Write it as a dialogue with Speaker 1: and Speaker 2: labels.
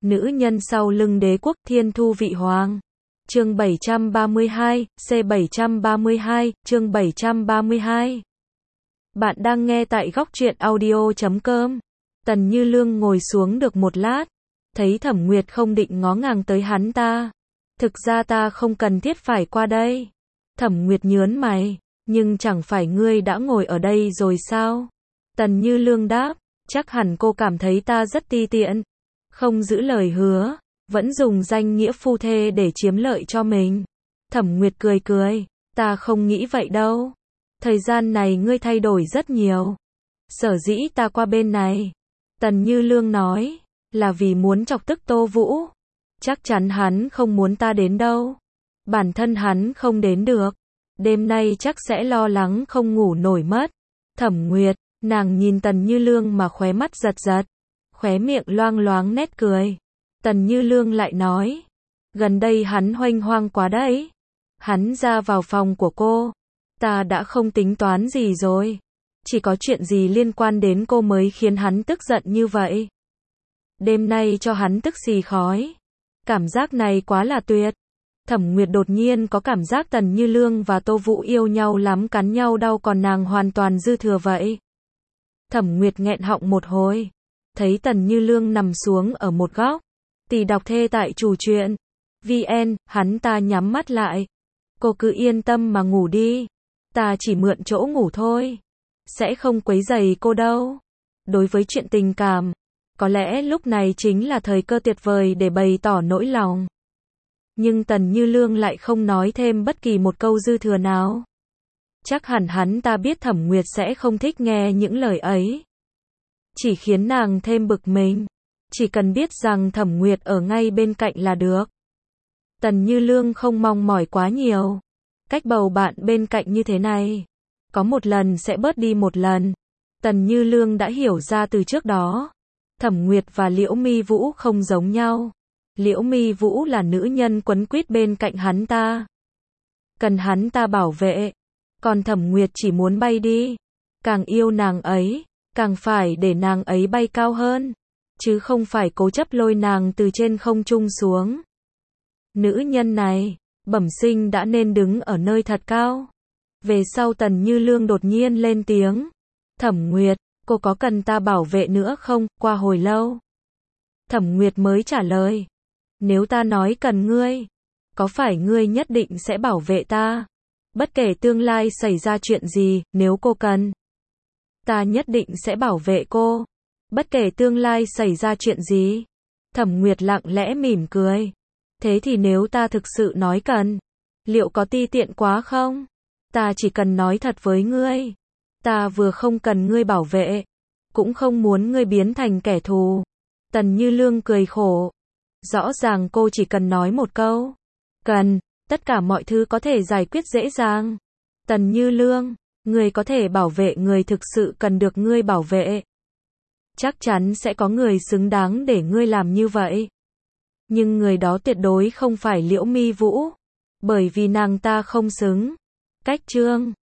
Speaker 1: Nữ nhân sau lưng đế quốc Thiên Thu Vị Hoàng. Chương 732, C732, chương 732. Bạn đang nghe tại góc truyện audio.com. Tần Như Lương ngồi xuống được một lát, thấy Thẩm Nguyệt không định ngó ngàng tới hắn ta. Thực ra ta không cần thiết phải qua đây. Thẩm Nguyệt nhớn mày, nhưng chẳng phải ngươi đã ngồi ở đây rồi sao? Tần Như Lương đáp, chắc hẳn cô cảm thấy ta rất ti tiện, không giữ lời hứa, vẫn dùng danh nghĩa phu thê để chiếm lợi cho mình. Thẩm Nguyệt cười cười, ta không nghĩ vậy đâu. Thời gian này ngươi thay đổi rất nhiều. Sở dĩ ta qua bên này, Tần Như Lương nói, là vì muốn chọc tức Tô Vũ. Chắc chắn hắn không muốn ta đến đâu. Bản thân hắn không đến được. Đêm nay chắc sẽ lo lắng không ngủ nổi mất. Thẩm Nguyệt, nàng nhìn Tần Như Lương mà khóe mắt giật giật, khóe miệng loang loáng nét cười. Tần Như Lương lại nói, gần đây hắn hoành hoang quá đấy. Hắn ra vào phòng của cô, ta đã không tính toán gì rồi. Chỉ có chuyện gì liên quan đến cô mới khiến hắn tức giận như vậy. Đêm nay cho hắn tức xì khói. Cảm giác này quá là tuyệt. Thẩm Nguyệt đột nhiên có cảm giác Tần Như Lương và Tô Vũ yêu nhau lắm, cắn nhau đau, còn nàng hoàn toàn dư thừa vậy. Thẩm Nguyệt nghẹn họng một hồi, thấy Tần Như Lương nằm xuống ở một góc, tì đọc thê tại chủ truyện VN, hắn ta nhắm mắt lại. Cô cứ yên tâm mà ngủ đi, ta chỉ mượn chỗ ngủ thôi, sẽ không quấy rầy cô đâu. Đối với chuyện tình cảm, có lẽ lúc này chính là thời cơ tuyệt vời để bày tỏ nỗi lòng. Nhưng Tần Như Lương lại không nói thêm bất kỳ một câu dư thừa nào. Chắc hẳn hắn ta biết Thẩm Nguyệt sẽ không thích nghe những lời ấy. Chỉ khiến nàng thêm bực mình. Chỉ cần biết rằng Thẩm Nguyệt ở ngay bên cạnh là được. Tần Như Lương không mong mỏi quá nhiều. Cách bầu bạn bên cạnh như thế này, có một lần sẽ bớt đi một lần. Tần Như Lương đã hiểu ra từ trước đó. Thẩm Nguyệt và Liễu Mi Vũ không giống nhau. Liễu Mi Vũ là nữ nhân quấn quýt bên cạnh hắn ta, cần hắn ta bảo vệ. Còn Thẩm Nguyệt chỉ muốn bay đi. Càng yêu nàng ấy, càng phải để nàng ấy bay cao hơn, chứ không phải cố chấp lôi nàng từ trên không trung xuống. Nữ nhân này, bẩm sinh đã nên đứng ở nơi thật cao. Về sau Tần Như Lương đột nhiên lên tiếng. Thẩm Nguyệt, cô có cần ta bảo vệ nữa không? Qua hồi lâu, Thẩm Nguyệt mới trả lời. Nếu ta nói cần ngươi, có phải ngươi nhất định sẽ bảo vệ ta? Bất kể tương lai xảy ra chuyện gì, nếu cô cần, ta nhất định sẽ bảo vệ cô. Bất kể tương lai xảy ra chuyện gì. Thẩm Nguyệt lặng lẽ mỉm cười. Thế thì nếu ta thực sự nói cần, liệu có ti tiện quá không? Ta chỉ cần nói thật với ngươi. Ta vừa không cần ngươi bảo vệ, cũng không muốn ngươi biến thành kẻ thù. Tần Như Lương cười khổ. Rõ ràng cô chỉ cần nói một câu. Cần, tất cả mọi thứ có thể giải quyết dễ dàng. Tần Như Lương, ngươi có thể bảo vệ người thực sự cần được ngươi bảo vệ. Chắc chắn sẽ có người xứng đáng để ngươi làm như vậy. Nhưng người đó tuyệt đối không phải Liễu Mi Vũ. Bởi vì nàng ta không xứng. Cách chương